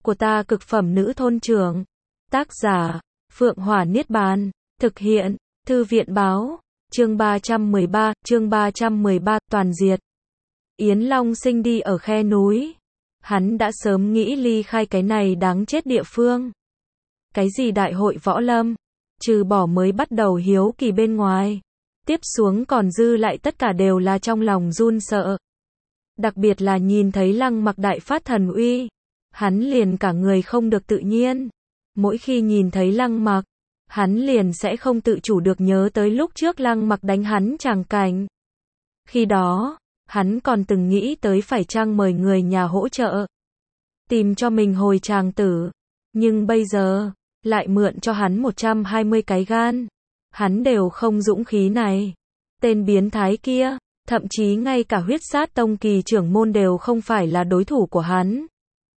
của ta cực phẩm nữ thôn trưởng. Tác giả, Phượng Hỏa Niết Bàn. Thực hiện, Thư viện Báo. Chương 313, toàn diệt. Yến Long Sinh đi ở khe núi. Hắn đã sớm nghĩ ly khai cái này đáng chết địa phương. Cái gì đại hội võ lâm, trừ bỏ mới bắt đầu hiếu kỳ bên ngoài. Tiếp xuống còn dư lại tất cả đều là trong lòng run sợ. Đặc biệt là nhìn thấy Lăng Mặc đại phát thần uy. Hắn liền cả người không được tự nhiên. Mỗi khi nhìn thấy Lăng Mặc, hắn liền sẽ không tự chủ được nhớ tới lúc trước Lăng Mặc đánh hắn tràng cảnh. Khi đó, hắn còn từng nghĩ tới phải chăng mời người nhà hỗ trợ, tìm cho mình hồi tràng tử. Nhưng bây giờ, lại mượn cho hắn 120 cái gan. Hắn đều không dũng khí này. Tên biến thái kia, thậm chí ngay cả huyết sát tông kỳ trưởng môn đều không phải là đối thủ của hắn.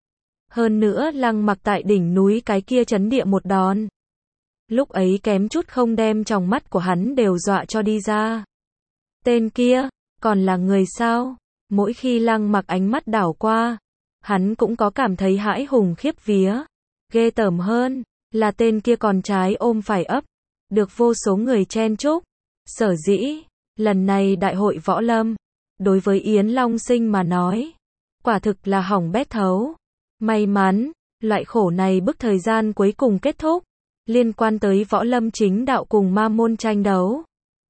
Hơn nữa Lăng Mặc tại đỉnh núi cái kia chấn địa một đòn. Lúc ấy kém chút không đem tròng mắt của hắn đều dọa cho đi ra. Tên kia, còn là người sao? Mỗi khi Lăng Mặc ánh mắt đảo qua, hắn cũng có cảm thấy hãi hùng khiếp vía. Ghê tởm hơn, là tên kia còn trái ôm phải ấp, được vô số người chen chúc. Sở dĩ, lần này đại hội võ lâm, đối với Yến Long Sinh mà nói, quả thực là hỏng bét thấu. May mắn, loại khổ này bức thời gian cuối cùng kết thúc, liên quan tới võ lâm chính đạo cùng ma môn tranh đấu.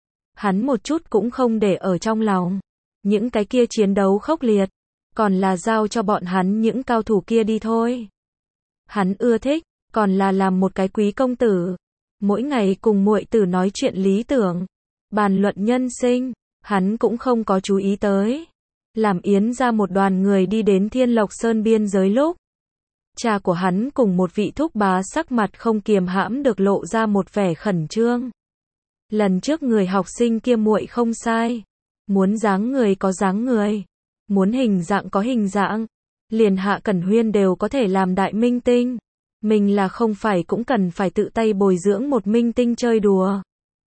Hắn một chút cũng không để ở trong lòng. Những cái kia chiến đấu khốc liệt, còn là giao cho bọn hắn những cao thủ kia đi thôi. Hắn ưa thích, còn là làm một cái quý công tử. Mỗi ngày cùng muội tử nói chuyện lý tưởng, bàn luận nhân sinh, hắn cũng không có chú ý tới. Làm Yến ra một đoàn người đi đến Thiên Lộc Sơn biên giới lúc, cha của hắn cùng một vị thúc bá sắc mặt không kiềm hãm được lộ ra một vẻ khẩn trương. Lần trước người học sinh kia muội không sai, muốn dáng người có dáng người, muốn hình dạng có hình dạng, liền Hạ Cẩn Huyên đều có thể làm đại minh tinh. Mình là không phải cũng cần phải tự tay bồi dưỡng một minh tinh chơi đùa.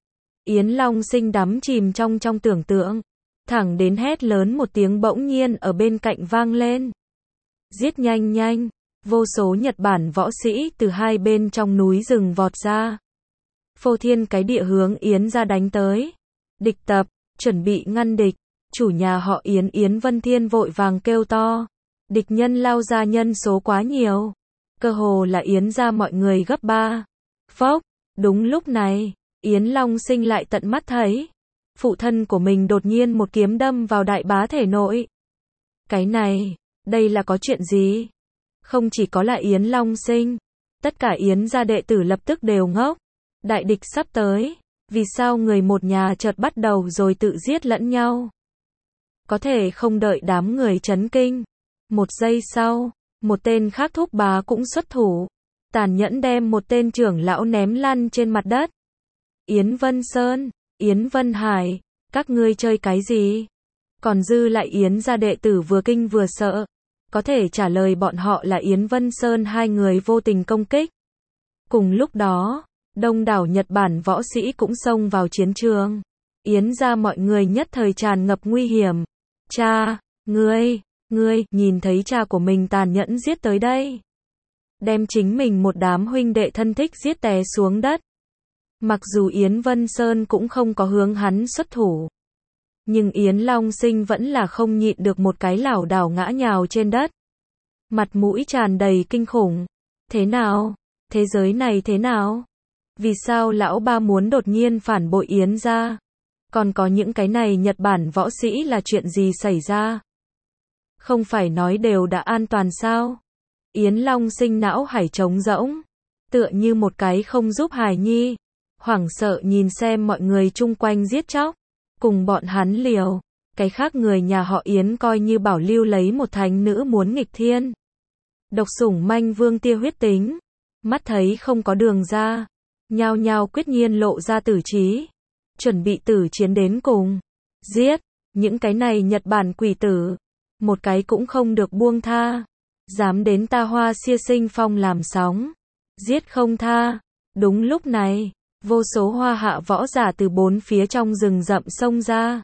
Yến Long Sinh đắm chìm trong tưởng tượng, thẳng đến hét lớn một tiếng bỗng nhiên ở bên cạnh vang lên. Giết nhanh nhanh, vô số Nhật Bản võ sĩ từ hai bên trong núi rừng vọt ra. Phô thiên cái địa hướng Yến ra đánh tới. Địch tập, chuẩn bị ngăn địch. Chủ nhà họ Yến Yến Vân Thiên vội vàng kêu to. Địch nhân lao ra nhân số quá nhiều. Cơ hồ là Yến ra mọi người gấp 3. Phốc, đúng lúc này, Yến Long Sinh lại tận mắt thấy. Phụ thân của mình đột nhiên một kiếm đâm vào đại bá thể nội. Cái này, đây là có chuyện gì? Không chỉ có là Yến Long Sinh, tất cả Yến gia đệ tử lập tức đều ngốc. Đại địch sắp tới, vì sao người một nhà chợt bắt đầu rồi tự giết lẫn nhau? Có thể không đợi đám người chấn kinh. Một giây sau, một tên khác thúc bá cũng xuất thủ, tàn nhẫn đem một tên trưởng lão ném lăn trên mặt đất. Yến Vân Sơn, Yến Vân Hải, các ngươi chơi cái gì? Còn dư lại Yến gia đệ tử vừa kinh vừa sợ. Có thể trả lời bọn họ là Yến Vân Sơn hai người vô tình công kích. Cùng lúc đó, đông đảo Nhật Bản võ sĩ cũng xông vào chiến trường. Yến ra mọi người nhất thời tràn ngập nguy hiểm. Cha, ngươi, nhìn thấy cha của mình tàn nhẫn giết tới đây. Đem chính mình một đám huynh đệ thân thích giết té xuống đất. Mặc dù Yến Vân Sơn cũng không có hướng hắn xuất thủ. Nhưng Yến Long Sinh vẫn là không nhịn được một cái lảo đảo ngã nhào trên đất. Mặt mũi tràn đầy kinh khủng. Thế nào? Thế giới này thế nào? Vì sao lão ba muốn đột nhiên phản bội Yến ra? Còn có những cái này Nhật Bản võ sĩ là chuyện gì xảy ra? Không phải nói đều đã an toàn sao? Yến Long Sinh não hải trống rỗng, tựa như một cái không giúp hài nhi, hoảng sợ nhìn xem mọi người chung quanh giết chóc, cùng bọn hắn liều. Cái khác người nhà họ Yến coi như bảo lưu lấy một thánh nữ muốn nghịch thiên. Độc sủng manh vương tia huyết tính, mắt thấy không có đường ra, nhao nhao quyết nhiên lộ ra tử trí, chuẩn bị tử chiến đến cùng. Giết, những cái này Nhật Bản quỷ tử, một cái cũng không được buông tha. Dám đến ta Hoa Sia Sinh Phong làm sóng, giết không tha. Đúng lúc này, vô số hoa hạ võ giả từ bốn phía trong rừng rậm xông ra,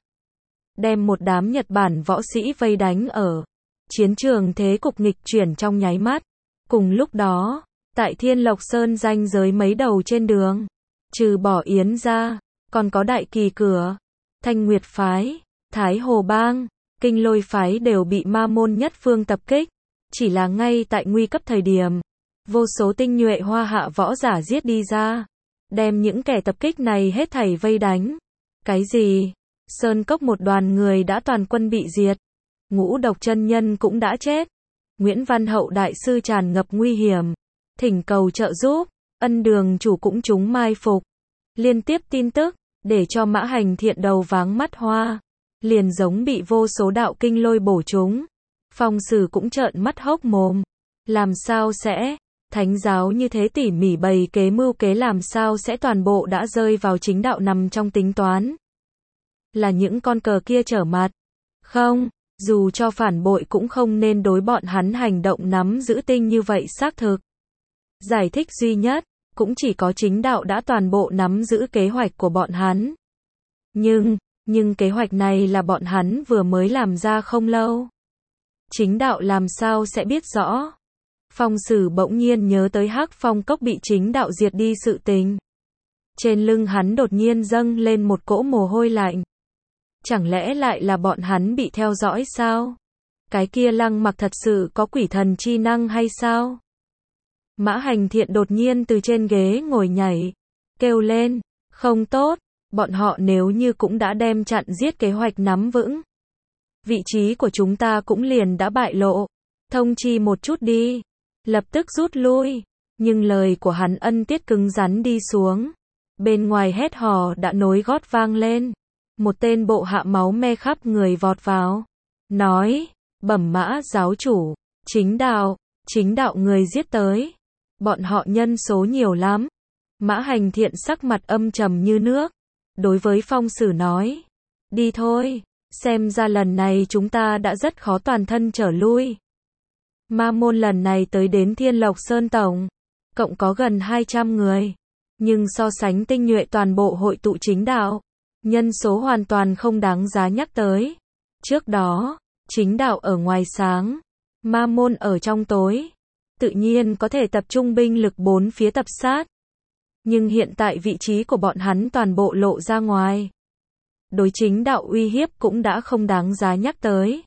đem một đám Nhật Bản võ sĩ vây đánh ở. Chiến trường thế cục nghịch chuyển trong nháy mắt. Cùng lúc đó, tại Thiên Lộc Sơn ranh giới mấy đầu trên đường, trừ bỏ Yến ra, còn có Đại Kỳ cửa, Thanh Nguyệt phái, Thái Hồ bang, Kinh Lôi phái đều bị ma môn nhất phương tập kích. Chỉ là ngay tại nguy cấp thời điểm, vô số tinh nhuệ hoa hạ võ giả giết đi ra, đem những kẻ tập kích này hết thảy vây đánh. Cái gì? Sơn Cốc một đoàn người đã toàn quân bị diệt, Ngũ Độc chân nhân cũng đã chết. Nguyễn Văn Hậu đại sư tràn ngập nguy hiểm, thỉnh cầu trợ giúp, Ân Đường chủ cũng trúng mai phục. Liên tiếp tin tức, để cho Mã Hành Thiện đầu váng mắt hoa, liền giống bị vô số đạo kinh lôi bổ trúng. Phong Sử cũng trợn mắt hốc mồm, làm sao sẽ, thánh giáo như thế tỉ mỉ bày kế mưu kế làm sao sẽ toàn bộ đã rơi vào chính đạo nằm trong tính toán. Là những con cờ kia trở mặt. Không, dù cho phản bội cũng không nên đối bọn hắn hành động nắm giữ tinh như vậy xác thực. Giải thích duy nhất, cũng chỉ có chính đạo đã toàn bộ nắm giữ kế hoạch của bọn hắn. Nhưng kế hoạch này là bọn hắn vừa mới làm ra không lâu. Chính đạo làm sao sẽ biết rõ. Phong Sử bỗng nhiên nhớ tới Hắc Phong Cốc bị chính đạo diệt đi sự tình. Trên lưng hắn đột nhiên dâng lên một cỗ mồ hôi lạnh. Chẳng lẽ lại là bọn hắn bị theo dõi sao? Cái kia Lăng Mặc thật sự có quỷ thần chi năng hay sao? Mã Hành Thiện đột nhiên từ trên ghế ngồi nhảy, kêu lên, không tốt, bọn họ nếu như cũng đã đem chặn giết kế hoạch nắm vững. Vị trí của chúng ta cũng liền đã bại lộ, thông chi một chút đi, lập tức rút lui. Nhưng lời của hắn ân tiết cứng rắn đi xuống. Bên ngoài hét hò đã nối gót vang lên. Một tên bộ hạ máu me khắp người vọt vào, nói, bẩm Mã giáo chủ, chính đạo người giết tới. Bọn họ nhân số nhiều lắm. Mã Hành Thiện sắc mặt âm trầm như nước, đối với Phong Sử nói, đi thôi, xem ra lần này chúng ta đã rất khó toàn thân trở lui. Ma môn lần này tới đến Thiên Lộc Sơn tổng, cộng có gần 200 người, nhưng so sánh tinh nhuệ toàn bộ hội tụ chính đạo, nhân số hoàn toàn không đáng giá nhắc tới. Trước đó, chính đạo ở ngoài sáng, ma môn ở trong tối, tự nhiên có thể tập trung binh lực bốn phía tập sát. Nhưng hiện tại vị trí của bọn hắn toàn bộ lộ ra ngoài. Đối chính đạo uy hiếp cũng đã không đáng giá nhắc tới.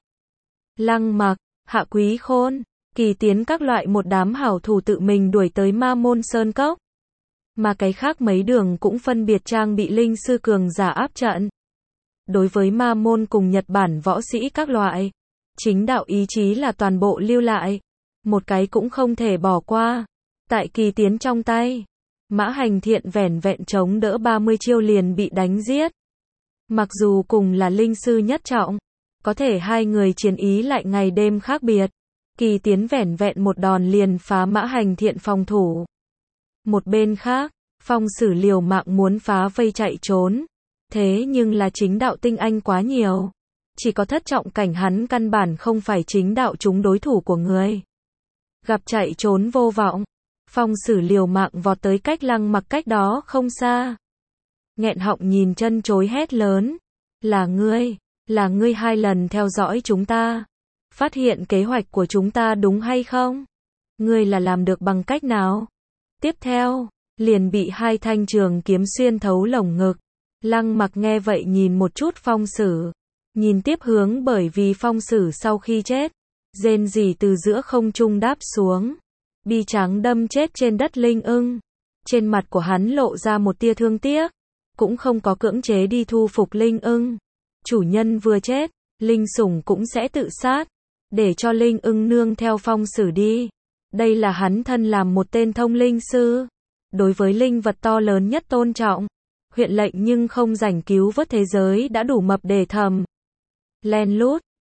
Lăng Mặc, Hạ Quý Khôn, Kỳ Tiến các loại một đám hảo thủ tự mình đuổi tới Ma môn Sơn Cốc. Mà cái khác mấy đường cũng phân biệt trang bị linh sư cường giả áp trận. Đối với Ma môn cùng Nhật Bản võ sĩ các loại, chính đạo ý chí là toàn bộ lưu lại, một cái cũng không thể bỏ qua. Tại Kỳ Tiến trong tay, Mã Hành Thiện vẻn vẹn chống đỡ 30 chiêu liền bị đánh giết. Mặc dù cùng là linh sư nhất trọng, có thể hai người chiến ý lại ngày đêm khác biệt. Kỳ Tiến vẻn vẹn một đòn liền phá Mã Hành Thiện phòng thủ. Một bên khác, Phong Sử liều mạng muốn phá vây chạy trốn. Thế nhưng là chính đạo tinh anh quá nhiều. Chỉ có thất trọng cảnh hắn căn bản không phải chính đạo chúng đối thủ của người. Gặp chạy trốn vô vọng, Phong Sử liều mạng vọt tới cách Lăng Mặc cách đó không xa. Nghẹn họng nhìn chân chối hét lớn. Là ngươi 2 lần theo dõi chúng ta. Phát hiện kế hoạch của chúng ta đúng hay không? Ngươi là làm được bằng cách nào? Tiếp theo, liền bị 2 thanh trường kiếm xuyên thấu lồng ngực. Lăng Mặc nghe vậy nhìn một chút Phong Sử. Nhìn tiếp hướng bởi vì Phong Sử sau khi chết, rên rỉ từ giữa không trung đáp xuống. Bi trắng đâm chết trên đất linh ưng. Trên mặt của hắn lộ ra một tia thương tiếc. Cũng không có cưỡng chế đi thu phục linh ưng. Chủ nhân vừa chết, linh sủng cũng sẽ tự sát. Để cho linh ưng nương theo Phong Sử đi. Đây là hắn thân làm một tên thông linh sư. Đối với linh vật to lớn nhất tôn trọng. Huyện lệnh nhưng không rảnh cứu vớt thế giới đã đủ mập để thầm. Len lút,